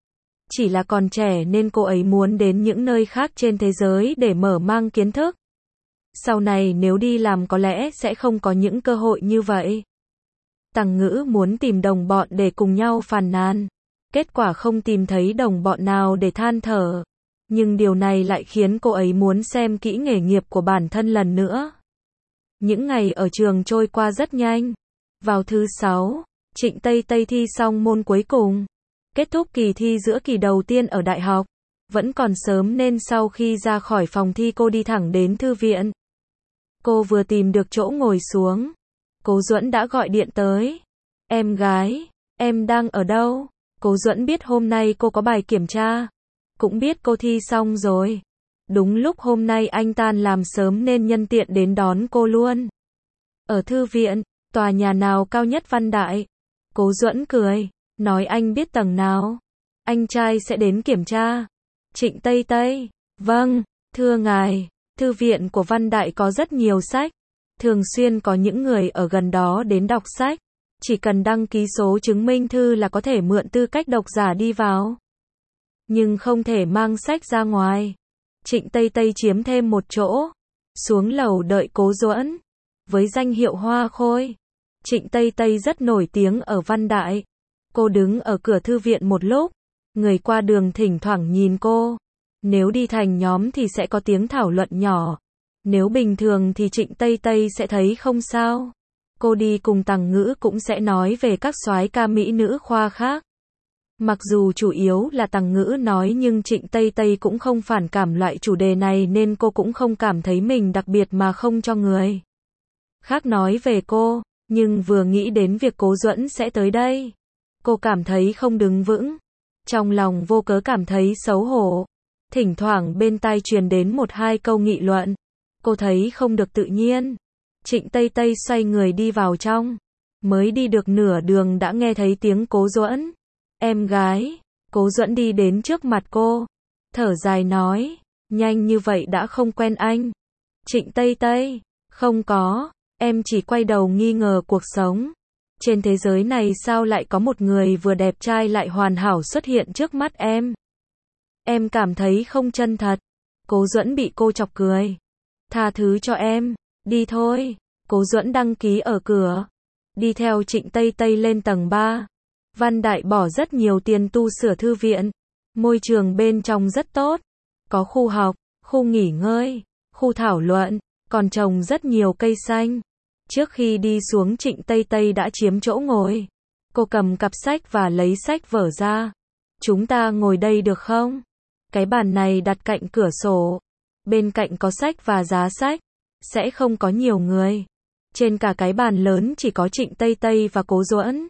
Chỉ là còn trẻ nên cô ấy muốn đến những nơi khác trên thế giới để mở mang kiến thức. Sau này nếu đi làm có lẽ sẽ không có những cơ hội như vậy. Tằng Ngữ muốn tìm đồng bọn để cùng nhau phàn nàn. Kết quả không tìm thấy đồng bọn nào để than thở. Nhưng điều này lại khiến cô ấy muốn xem kỹ nghề nghiệp của bản thân lần nữa. Những ngày ở trường trôi qua rất nhanh. Vào thứ 6, Trịnh Tây Tây thi xong môn cuối cùng. Kết thúc kỳ thi giữa kỳ đầu tiên ở đại học. Vẫn còn sớm nên sau khi ra khỏi phòng thi cô đi thẳng đến thư viện. Cô vừa tìm được chỗ ngồi xuống. Cố Duẫn đã gọi điện tới. Em gái, em đang ở đâu? Cố Duẫn biết hôm nay cô có bài kiểm tra. Cũng biết cô thi xong rồi. Đúng lúc hôm nay anh tan làm sớm nên nhân tiện đến đón cô luôn. Ở thư viện, tòa nhà nào cao nhất Văn Đại? Cố Duẫn cười, nói anh biết tầng nào. Anh trai sẽ đến kiểm tra. Trịnh Tây Tây, vâng, thưa ngài, thư viện của Văn Đại có rất nhiều sách. Thường xuyên có những người ở gần đó đến đọc sách. Chỉ cần đăng ký số chứng minh thư là có thể mượn tư cách độc giả đi vào. Nhưng không thể mang sách ra ngoài. Trịnh Tây Tây chiếm thêm một chỗ. Xuống lầu đợi Cố Duẫn. Với danh hiệu Hoa Khôi, Trịnh Tây Tây rất nổi tiếng ở Văn Đại. Cô đứng ở cửa thư viện một lúc. Người qua đường thỉnh thoảng nhìn cô. Nếu đi thành nhóm thì sẽ có tiếng thảo luận nhỏ. Nếu bình thường thì Trịnh Tây Tây sẽ thấy không sao. Cô đi cùng Tằng Ngữ cũng sẽ nói về các soái ca mỹ nữ khoa khác. Mặc dù chủ yếu là Tằng Ngữ nói nhưng Trịnh Tây Tây cũng không phản cảm loại chủ đề này nên cô cũng không cảm thấy mình đặc biệt mà không cho người khác nói về cô. Nhưng vừa nghĩ đến việc Cố Duẫn sẽ tới đây, cô cảm thấy không đứng vững. Trong lòng vô cớ cảm thấy xấu hổ. Thỉnh thoảng bên tai truyền đến một hai câu nghị luận. Cô thấy không được tự nhiên. Trịnh Tây Tây xoay người đi vào trong. Mới đi được nửa đường đã nghe thấy tiếng Cố Duẫn. Em gái. Cố Duẫn đi đến trước mặt cô. Thở dài nói. Nhanh như vậy đã không quen anh. Trịnh Tây Tây. Không có. Em chỉ quay đầu nghi ngờ cuộc sống. Trên thế giới này sao lại có một người vừa đẹp trai lại hoàn hảo xuất hiện trước mắt em. Em cảm thấy không chân thật. Cố Duẫn bị cô chọc cười. Tha thứ cho em. Đi thôi. Cố Duẫn đăng ký ở cửa. Đi theo Trịnh Tây Tây lên tầng 3. Văn Đại bỏ rất nhiều tiền tu sửa thư viện. Môi trường bên trong rất tốt. Có khu học, khu nghỉ ngơi, khu thảo luận, còn trồng rất nhiều cây xanh. Trước khi đi xuống Trịnh Tây Tây đã chiếm chỗ ngồi. Cô cầm cặp sách và lấy sách vở ra. Chúng ta ngồi đây được không? Cái bàn này đặt cạnh cửa sổ. Bên cạnh có sách và giá sách. Sẽ không có nhiều người. Trên cả cái bàn lớn chỉ có Trịnh Tây Tây và Cố Duẫn.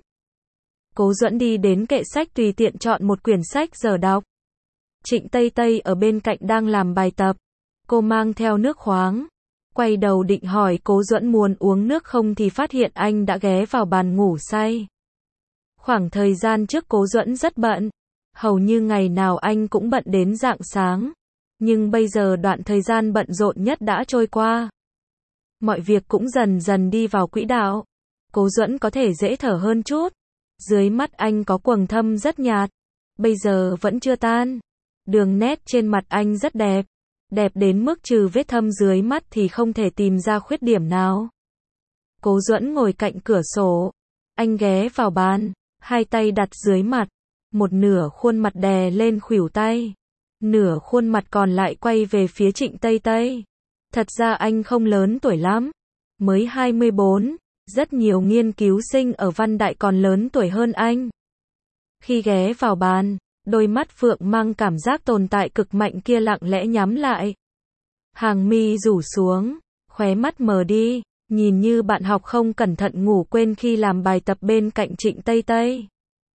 Cố Duẫn đi đến kệ sách tùy tiện chọn một quyển sách giờ đọc. Trịnh Tây Tây ở bên cạnh đang làm bài tập. Cô mang theo nước khoáng. Quay đầu định hỏi Cố Duẫn muốn uống nước không thì phát hiện anh đã ghé vào bàn ngủ say. Khoảng thời gian trước Cố Duẫn rất bận. Hầu như ngày nào anh cũng bận đến rạng sáng. Nhưng bây giờ đoạn thời gian bận rộn nhất đã trôi qua. Mọi việc cũng dần dần đi vào quỹ đạo. Cố Duẫn có thể dễ thở hơn chút. Dưới mắt anh có quầng thâm rất nhạt. Bây giờ vẫn chưa tan. Đường nét trên mặt anh rất đẹp. Đẹp đến mức trừ vết thâm dưới mắt thì không thể tìm ra khuyết điểm nào. Cố Duẫn ngồi cạnh cửa sổ. Anh ghé vào bàn. Hai tay đặt dưới mặt. Một nửa khuôn mặt đè lên khuỷu tay. Nửa khuôn mặt còn lại quay về phía Trịnh Tây Tây. Thật ra anh không lớn tuổi lắm. Mới 24. Rất nhiều nghiên cứu sinh ở Văn Đại còn lớn tuổi hơn anh. Khi ghé vào bàn, đôi mắt phượng mang cảm giác tồn tại cực mạnh kia lặng lẽ nhắm lại. Hàng mi rủ xuống, khóe mắt mờ đi, nhìn như bạn học không cẩn thận ngủ quên khi làm bài tập bên cạnh Trịnh Tây Tây.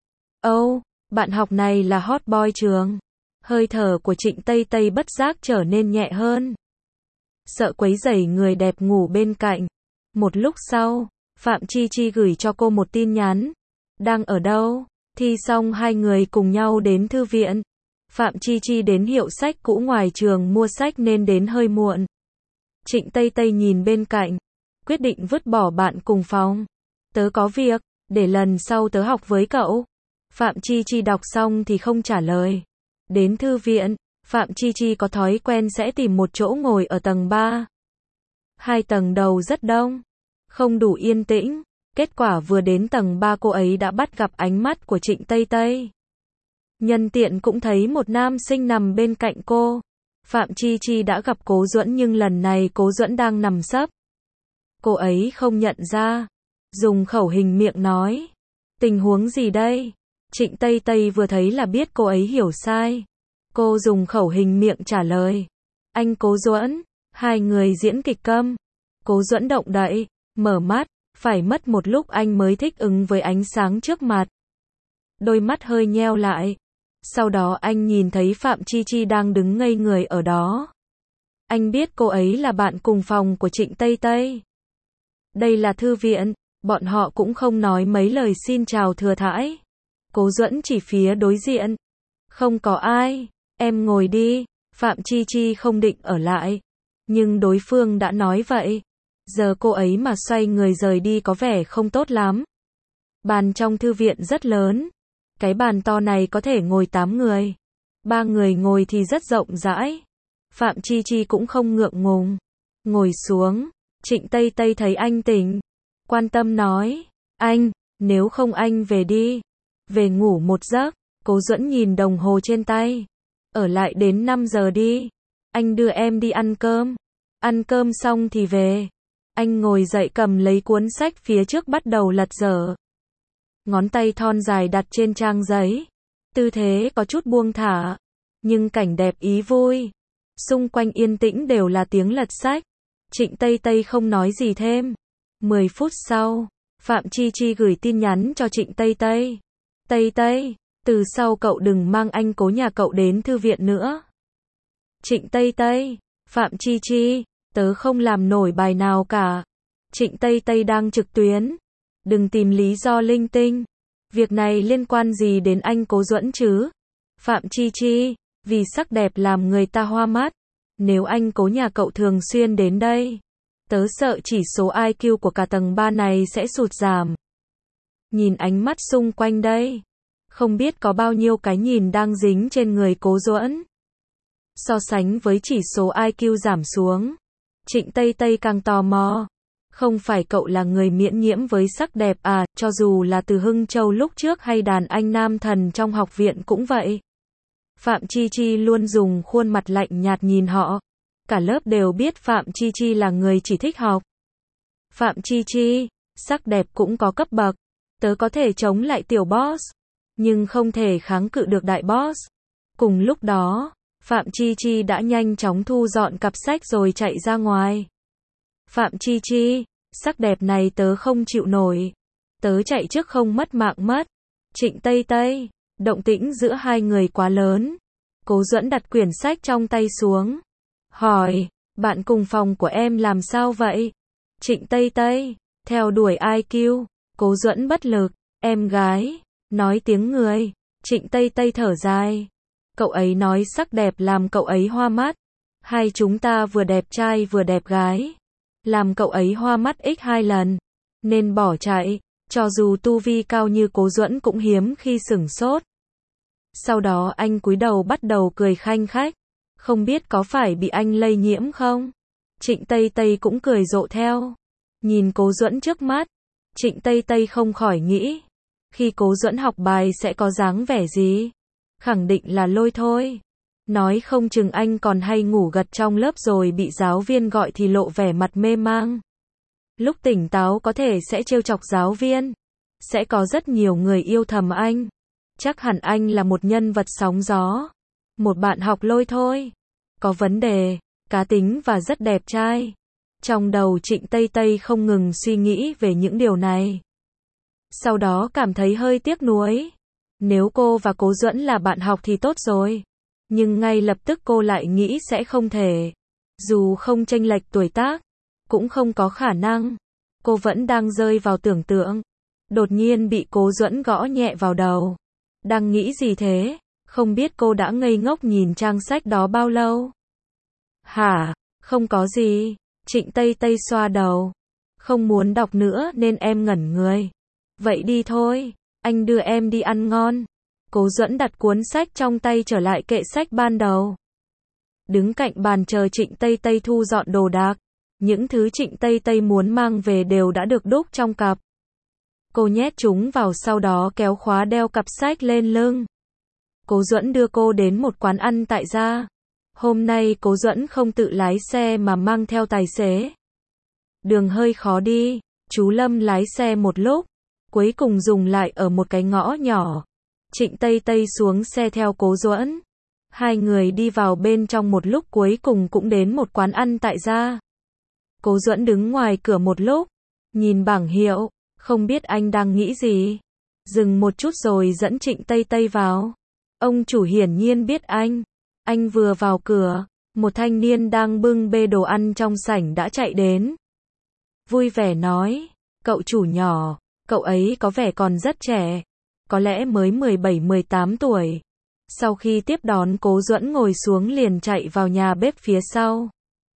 Bạn học này là hot boy trường. Hơi thở của Trịnh Tây Tây bất giác trở nên nhẹ hơn. Sợ quấy rầy người đẹp ngủ bên cạnh. Một lúc sau, Phạm Chi Chi gửi cho cô một tin nhắn. Đang ở đâu? Thi xong hai người cùng nhau đến thư viện. Phạm Chi Chi đến hiệu sách cũ ngoài trường mua sách nên đến hơi muộn. Trịnh Tây Tây nhìn bên cạnh. Quyết định vứt bỏ bạn cùng phòng. Tớ có việc, để lần sau tớ học với cậu. Phạm Chi Chi đọc xong thì không trả lời. Đến thư viện, Phạm Chi Chi có thói quen sẽ tìm một chỗ ngồi ở tầng 3. Hai tầng đầu rất đông. Không đủ yên tĩnh. Kết quả vừa đến tầng 3 cô ấy đã bắt gặp ánh mắt của Trịnh Tây Tây. Nhân tiện cũng thấy một nam sinh nằm bên cạnh cô. Phạm Chi Chi đã gặp Cố Duẫn nhưng lần này Cố Duẫn đang nằm sấp. Cô ấy không nhận ra. Dùng khẩu hình miệng nói. Tình huống gì đây? Trịnh Tây Tây vừa thấy là biết cô ấy hiểu sai. Cô dùng khẩu hình miệng trả lời. Anh Cố Duẫn. Hai người diễn kịch câm. Cố Duẫn động đậy, mở mắt. Phải mất một lúc anh mới thích ứng với ánh sáng trước mặt. Đôi mắt hơi nheo lại. Sau đó anh nhìn thấy Phạm Chi Chi đang đứng ngây người ở đó. Anh biết cô ấy là bạn cùng phòng của Trịnh Tây Tây. Đây là thư viện, bọn họ cũng không nói mấy lời xin chào thừa thãi. Cố Duẫn chỉ phía đối diện. Không có ai, em ngồi đi. Phạm Chi Chi không định ở lại. Nhưng đối phương đã nói vậy. Giờ cô ấy mà xoay người rời đi có vẻ không tốt lắm. Bàn trong thư viện rất lớn. Cái bàn to này có thể ngồi 8 người. 3 người ngồi thì rất rộng rãi. Phạm Chi Chi cũng không ngượng ngùng. Ngồi xuống. Trịnh Tây Tây thấy anh tỉnh. Quan tâm nói. Anh, nếu không anh về đi. Về ngủ một giấc. Cố Duẫn nhìn đồng hồ trên tay. Ở lại đến 5 giờ đi. Anh đưa em đi ăn cơm. Ăn cơm xong thì về. Anh ngồi dậy cầm lấy cuốn sách phía trước bắt đầu lật dở. Ngón tay thon dài đặt trên trang giấy. Tư thế có chút buông thả. Nhưng cảnh đẹp ý vui. Xung quanh yên tĩnh đều là tiếng lật sách. Trịnh Tây Tây không nói gì thêm. 10 phút sau, Phạm Chi Chi gửi tin nhắn cho Trịnh Tây Tây. Tây Tây, từ sau cậu đừng mang anh Cố nhà cậu đến thư viện nữa. Trịnh Tây Tây, Phạm Chi Chi, tớ không làm nổi bài nào cả. Trịnh Tây Tây đang trực tuyến. Đừng tìm lý do linh tinh. Việc này liên quan gì đến anh Cố Duẫn chứ? Phạm Chi Chi, vì sắc đẹp làm người ta hoa mắt. Nếu anh Cố nhà cậu thường xuyên đến đây, tớ sợ chỉ số IQ của cả tầng 3 này sẽ sụt giảm. Nhìn ánh mắt xung quanh đây, không biết có bao nhiêu cái nhìn đang dính trên người Cố Duẫn. So sánh với chỉ số IQ giảm xuống, Trịnh Tây Tây càng tò mò. Không phải cậu là người miễn nhiễm với sắc đẹp à, cho dù là từ Hưng Châu lúc trước hay đàn anh nam thần trong học viện cũng vậy. Phạm Chi Chi luôn dùng khuôn mặt lạnh nhạt nhìn họ. Cả lớp đều biết Phạm Chi Chi là người chỉ thích học. Phạm Chi Chi, sắc đẹp cũng có cấp bậc. Tớ có thể chống lại tiểu boss, nhưng không thể kháng cự được đại boss. Cùng lúc đó, Phạm Chi Chi đã nhanh chóng thu dọn cặp sách rồi chạy ra ngoài. Phạm Chi Chi, sắc đẹp này tớ không chịu nổi. Tớ chạy trước không mất mạng mất. Trịnh Tây Tây, động tĩnh giữa hai người quá lớn. Cố Duẫn đặt quyển sách trong tay xuống. Hỏi, bạn cùng phòng của em làm sao vậy? Trịnh Tây Tây, theo đuổi IQ. Cố Duẫn bất lực, em gái, nói tiếng người. Trịnh Tây Tây thở dài. Cậu ấy nói sắc đẹp làm cậu ấy hoa mắt. Hai chúng ta vừa đẹp trai vừa đẹp gái. Làm cậu ấy hoa mắt x2 lần. Nên bỏ chạy, cho dù tu vi cao như Cố Duẫn cũng hiếm khi sửng sốt. Sau đó anh cúi đầu bắt đầu cười khanh khách. Không biết có phải bị anh lây nhiễm không? Trịnh Tây Tây cũng cười rộ theo. Nhìn Cố Duẫn trước mắt, Trịnh Tây Tây không khỏi nghĩ. Khi Cố Duẫn học bài sẽ có dáng vẻ gì? Khẳng định là lôi thôi. Nói không chừng anh còn hay ngủ gật trong lớp rồi bị giáo viên gọi thì lộ vẻ mặt mê mang. Lúc tỉnh táo có thể sẽ trêu chọc giáo viên. Sẽ có rất nhiều người yêu thầm anh. Chắc hẳn anh là một nhân vật sóng gió. Một bạn học lôi thôi. Có vấn đề, cá tính và rất đẹp trai. Trong đầu Trịnh Tây Tây không ngừng suy nghĩ về những điều này. Sau đó cảm thấy hơi tiếc nuối. Nếu cô và Cố Duẫn là bạn học thì tốt rồi. Nhưng ngay lập tức cô lại nghĩ sẽ không thể. Dù không chênh lệch tuổi tác, cũng không có khả năng. Cô vẫn đang rơi vào tưởng tượng. Đột nhiên bị Cố Duẫn gõ nhẹ vào đầu. Đang nghĩ gì thế? Không biết cô đã ngây ngốc nhìn trang sách đó bao lâu? Hả? Không có gì. Trịnh Tây Tây xoa đầu. Không muốn đọc nữa nên em ngẩn người. Vậy đi thôi, anh đưa em đi ăn ngon. Cố Duẫn đặt cuốn sách trong tay trở lại kệ sách ban đầu. Đứng cạnh bàn chờ Trịnh Tây Tây thu dọn đồ đạc. Những thứ Trịnh Tây Tây muốn mang về đều đã được đúc trong cặp. Cô nhét chúng vào sau đó kéo khóa đeo cặp sách lên lưng. Cố Duẫn đưa cô đến một quán ăn tại gia. Hôm nay Cố Duẫn không tự lái xe mà mang theo tài xế. Đường hơi khó đi, chú Lâm lái xe một lúc, cuối cùng dừng lại ở một cái ngõ nhỏ. Trịnh Tây Tây xuống xe theo Cố Duẫn. Hai người đi vào bên trong một lúc cuối cùng cũng đến một quán ăn tại gia. Cố Duẫn đứng ngoài cửa một lúc, nhìn bảng hiệu, không biết anh đang nghĩ gì. Dừng một chút rồi dẫn Trịnh Tây Tây vào. Ông chủ hiển nhiên biết anh. Anh vừa vào cửa, một thanh niên đang bưng bê đồ ăn trong sảnh đã chạy đến. Vui vẻ nói, cậu chủ nhỏ, cậu ấy có vẻ còn rất trẻ. Có lẽ mới 17-18 tuổi. Sau khi tiếp đón Cố Duẫn ngồi xuống liền chạy vào nhà bếp phía sau.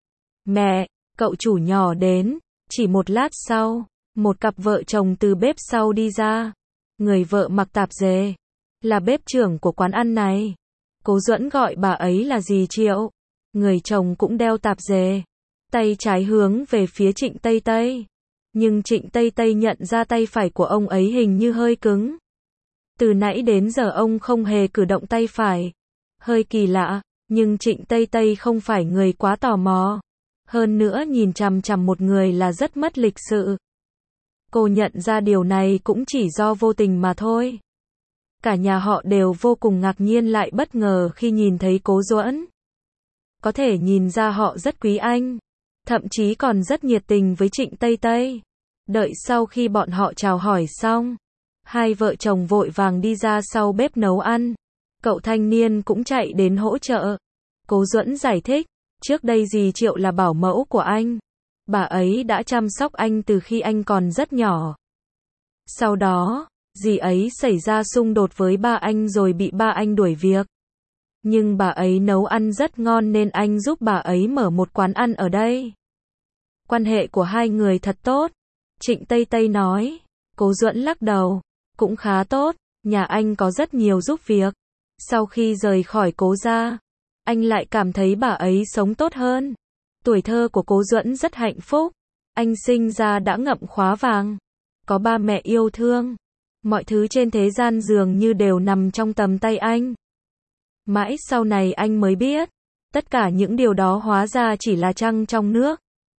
Mẹ, cậu chủ nhỏ đến. Chỉ một lát sau, một cặp vợ chồng từ bếp sau đi ra. Người vợ mặc tạp dề, là bếp trưởng của quán ăn này. Cố Duẫn gọi bà ấy là dì Triệu. Người chồng cũng đeo tạp dề, tay trái hướng về phía Trịnh Tây Tây. Nhưng Trịnh Tây Tây nhận ra tay phải của ông ấy hình như hơi cứng. Từ nãy đến giờ ông không hề cử động tay phải. Hơi kỳ lạ, nhưng Trịnh Tây Tây không phải người quá tò mò. Hơn nữa nhìn chằm chằm một người là rất mất lịch sự. Cô nhận ra điều này cũng chỉ do vô tình mà thôi. Cả nhà họ đều vô cùng ngạc nhiên lại bất ngờ khi nhìn thấy Cố Duẫn. Có thể nhìn ra họ rất quý anh. Thậm chí còn rất nhiệt tình với Trịnh Tây Tây. Đợi sau khi bọn họ chào hỏi xong, hai vợ chồng vội vàng đi ra sau bếp nấu ăn. Cậu thanh niên cũng chạy đến hỗ trợ. Cố Duẫn giải thích, trước đây dì Triệu là bảo mẫu của anh. Bà ấy đã chăm sóc anh từ khi anh còn rất nhỏ. Sau đó, dì ấy xảy ra xung đột với ba anh rồi bị ba anh đuổi việc. Nhưng bà ấy nấu ăn rất ngon nên anh giúp bà ấy mở một quán ăn ở đây. Quan hệ của hai người thật tốt. Trịnh Tây Tây nói. Cố Duẫn lắc đầu. Cũng khá tốt, nhà anh có rất nhiều giúp việc. Sau khi rời khỏi Cố gia, anh lại cảm thấy bà ấy sống tốt hơn. Tuổi thơ của Cố Duẫn rất hạnh phúc. Anh sinh ra đã ngậm khóa vàng. Có ba mẹ yêu thương. Mọi thứ trên thế gian dường như đều nằm trong tầm tay anh. Mãi sau này anh mới biết, tất cả những điều đó hóa ra chỉ là trăng trong nước.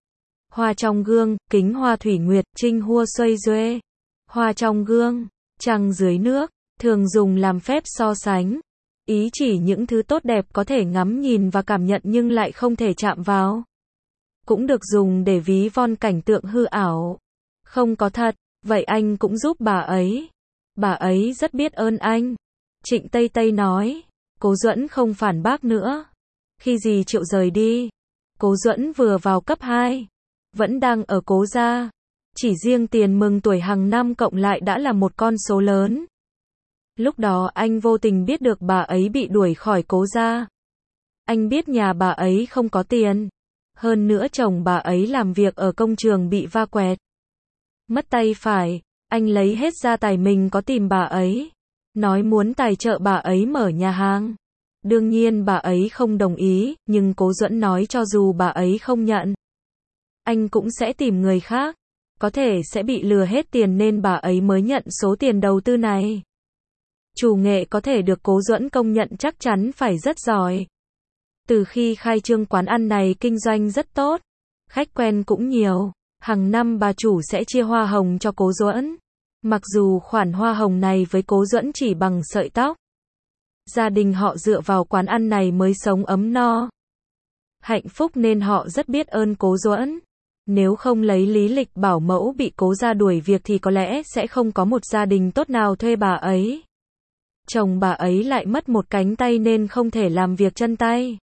Hoa trong gương, kính hoa thủy nguyệt, trinh hua xuây duê. Hoa trong gương, trăng dưới nước, thường dùng làm phép so sánh. Ý chỉ những thứ tốt đẹp có thể ngắm nhìn và cảm nhận nhưng lại không thể chạm vào. Cũng được dùng để ví von cảnh tượng hư ảo. Không có thật, vậy anh cũng giúp bà ấy. Bà ấy rất biết ơn anh. Trịnh Tây Tây nói. Cố Duẫn không phản bác nữa. Khi dì Triệu rời đi, Cố Duẫn vừa vào cấp 2. Vẫn đang ở Cố gia. Chỉ riêng tiền mừng tuổi hàng năm cộng lại đã là một con số lớn. Lúc đó anh vô tình biết được bà ấy bị đuổi khỏi Cố gia. Anh biết nhà bà ấy không có tiền. Hơn nữa chồng bà ấy làm việc ở công trường bị va quẹt. Mất tay phải, anh lấy hết gia tài mình có tìm bà ấy. Nói muốn tài trợ bà ấy mở nhà hàng. Đương nhiên bà ấy không đồng ý, nhưng Cố Duẫn nói cho dù bà ấy không nhận, anh cũng sẽ tìm người khác. Có thể sẽ bị lừa hết tiền nên bà ấy mới nhận số tiền đầu tư này. Chủ nghệ có thể được Cố Duẫn công nhận chắc chắn phải rất giỏi. Từ khi khai trương quán ăn này kinh doanh rất tốt. Khách quen cũng nhiều. Hàng năm bà chủ sẽ chia hoa hồng cho Cố Duẫn. Mặc dù khoản hoa hồng này với Cố Duẫn chỉ bằng sợi tóc. Gia đình họ dựa vào quán ăn này mới sống ấm no. Hạnh phúc nên họ rất biết ơn Cố Duẫn. Nếu không lấy lý lịch bảo mẫu bị Cố gia đuổi việc thì có lẽ sẽ không có một gia đình tốt nào thuê bà ấy. Chồng bà ấy lại mất một cánh tay nên không thể làm việc chân tay.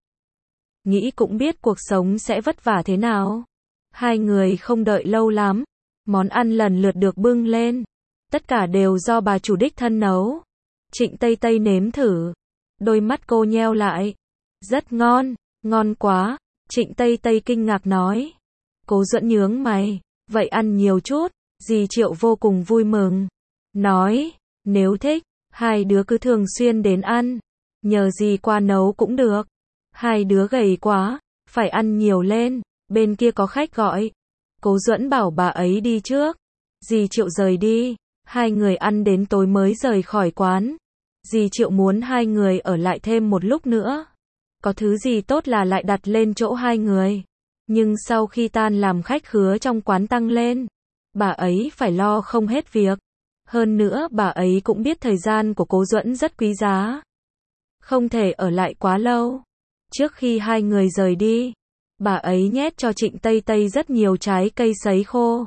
Nghĩ cũng biết cuộc sống sẽ vất vả thế nào. Hai người không đợi lâu lắm. Món ăn lần lượt được bưng lên. Tất cả đều do bà chủ đích thân nấu. Trịnh Tây Tây nếm thử. Đôi mắt cô nheo lại. Rất ngon, ngon quá. Trịnh Tây Tây kinh ngạc nói. Cố Duẫn nhướng mày. Vậy ăn nhiều chút. Dì Triệu vô cùng vui mừng. Nói, nếu thích, hai đứa cứ thường xuyên đến ăn. Nhờ dì qua nấu cũng được. Hai đứa gầy quá, phải ăn nhiều lên. Bên kia có khách gọi. Cố Duẫn bảo bà ấy đi trước. Dì Triệu rời đi. Hai người ăn đến tối mới rời khỏi quán. Dì Triệu muốn hai người ở lại thêm một lúc nữa. Có thứ gì tốt là lại đặt lên chỗ hai người. Nhưng sau khi tan làm khách khứa trong quán tăng lên, bà ấy phải lo không hết việc. Hơn nữa bà ấy cũng biết thời gian của Cố Duẫn rất quý giá. Không thể ở lại quá lâu. Trước khi hai người rời đi, bà ấy nhét cho Trịnh Tây Tây rất nhiều trái cây sấy khô.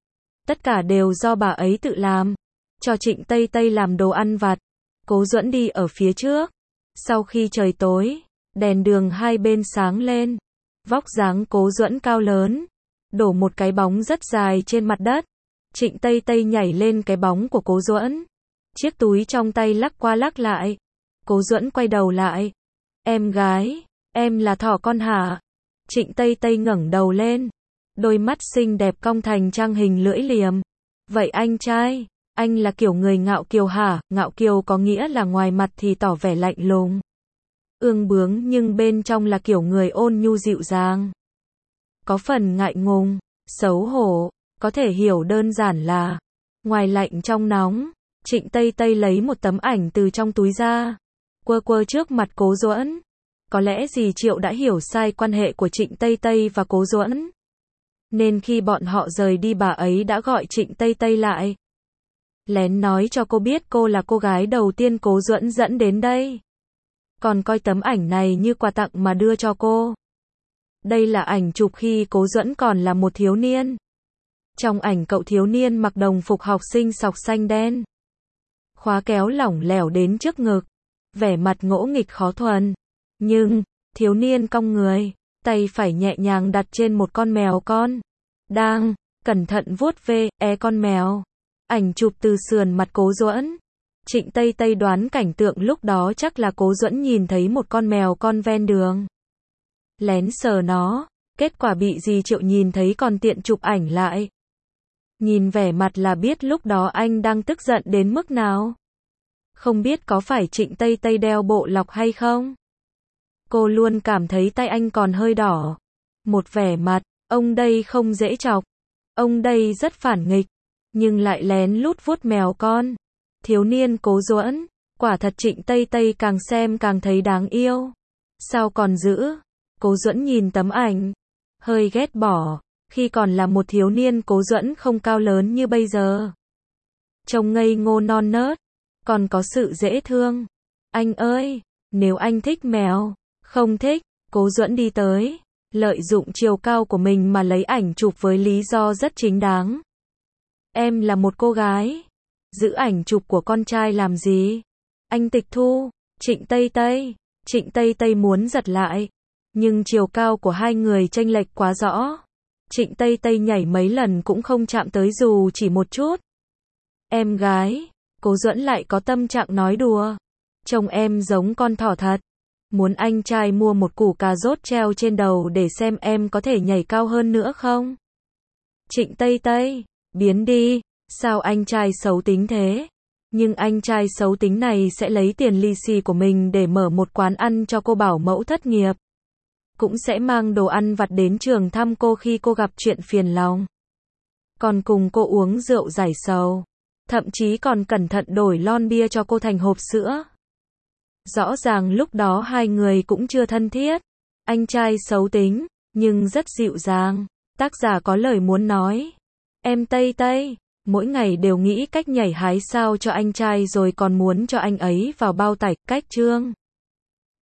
Tất cả đều do bà ấy tự làm. Cho Trịnh Tây Tây làm đồ ăn vặt. Cố Duẫn đi ở phía trước. Sau khi trời tối, đèn đường hai bên sáng lên. Vóc dáng Cố Duẫn cao lớn. Đổ một cái bóng rất dài trên mặt đất. Trịnh Tây Tây nhảy lên cái bóng của Cố Duẫn. Chiếc túi trong tay lắc qua lắc lại. Cố Duẫn quay đầu lại. Em gái, em là thỏ con hả? Trịnh Tây Tây ngẩng đầu lên. Đôi mắt xinh đẹp cong thành trang hình lưỡi liềm. Vậy anh trai, anh là kiểu người ngạo kiều hả? Ngạo kiều có nghĩa là ngoài mặt thì tỏ vẻ lạnh lùng, ương bướng nhưng bên trong là kiểu người ôn nhu dịu dàng. Có phần ngại ngùng, xấu hổ, có thể hiểu đơn giản là ngoài lạnh trong nóng. Trịnh Tây Tây lấy một tấm ảnh từ trong túi ra, quơ quơ trước mặt Cố Duẫn. Có lẽ dì Triệu đã hiểu sai quan hệ của Trịnh Tây Tây và Cố Duẫn. Nên khi bọn họ rời đi bà ấy đã gọi Trịnh Tây Tây lại. Lén nói cho cô biết cô là cô gái đầu tiên Cố Duẫn dẫn đến đây. Còn coi tấm ảnh này như quà tặng mà đưa cho cô. Đây là ảnh chụp khi Cố Duẫn còn là một thiếu niên. Trong ảnh cậu thiếu niên mặc đồng phục học sinh sọc xanh đen. Khóa kéo lỏng lẻo đến trước ngực. Vẻ mặt ngỗ nghịch khó thuần. Nhưng, thiếu niên cong người, tay phải nhẹ nhàng đặt trên một con mèo con. Đang, cẩn thận vuốt ve, con mèo. Ảnh chụp từ sườn mặt Cố Duẫn. Trịnh Tây Tây đoán cảnh tượng lúc đó chắc là Cố Duẫn nhìn thấy một con mèo con ven đường. Lén sờ nó, kết quả bị dì Triệu nhìn thấy còn tiện chụp ảnh lại. Nhìn vẻ mặt là biết lúc đó anh đang tức giận đến mức nào. Không biết có phải Trịnh Tây Tây đeo bộ lọc hay không? Cô luôn cảm thấy tay anh còn hơi đỏ. Một vẻ mặt, ông đây không dễ chọc. Ông đây rất phản nghịch, nhưng lại lén lút vuốt mèo con. Thiếu niên Cố Duẫn, quả thật Trịnh Tây Tây càng xem càng thấy đáng yêu. Sao còn giữ? Cố Duẫn nhìn tấm ảnh, hơi ghét bỏ, khi còn là một thiếu niên Cố Duẫn không cao lớn như bây giờ. Trông ngây ngô non nớt, còn có sự dễ thương. Anh ơi, nếu anh thích mèo, không thích, Cố Duẫn đi tới, lợi dụng chiều cao của mình mà lấy ảnh chụp với lý do rất chính đáng. Em là một cô gái, giữ ảnh chụp của con trai làm gì? Anh tịch thu. Trịnh Tây Tây muốn giật lại, nhưng chiều cao của hai người chênh lệch quá rõ. Trịnh Tây Tây nhảy mấy lần cũng không chạm tới dù chỉ một chút. Em gái, Cố Duẫn lại có tâm trạng nói đùa. Trông em giống con thỏ thật. Muốn anh trai mua một củ cà rốt treo trên đầu để xem em có thể nhảy cao hơn nữa không? Trịnh Tây Tây, biến đi, sao anh trai xấu tính thế? Nhưng anh trai xấu tính này sẽ lấy tiền lì xì của mình để mở một quán ăn cho cô bảo mẫu thất nghiệp. Cũng sẽ mang đồ ăn vặt đến trường thăm cô khi cô gặp chuyện phiền lòng. Còn cùng cô uống rượu giải sầu. Thậm chí còn cẩn thận đổi lon bia cho cô thành hộp sữa. Rõ ràng lúc đó hai người cũng chưa thân thiết. Anh trai xấu tính, nhưng rất dịu dàng. Tác giả có lời muốn nói. Em Tây Tây, mỗi ngày đều nghĩ cách nhảy hái sao cho anh trai rồi còn muốn cho anh ấy vào bao tải, cách chương.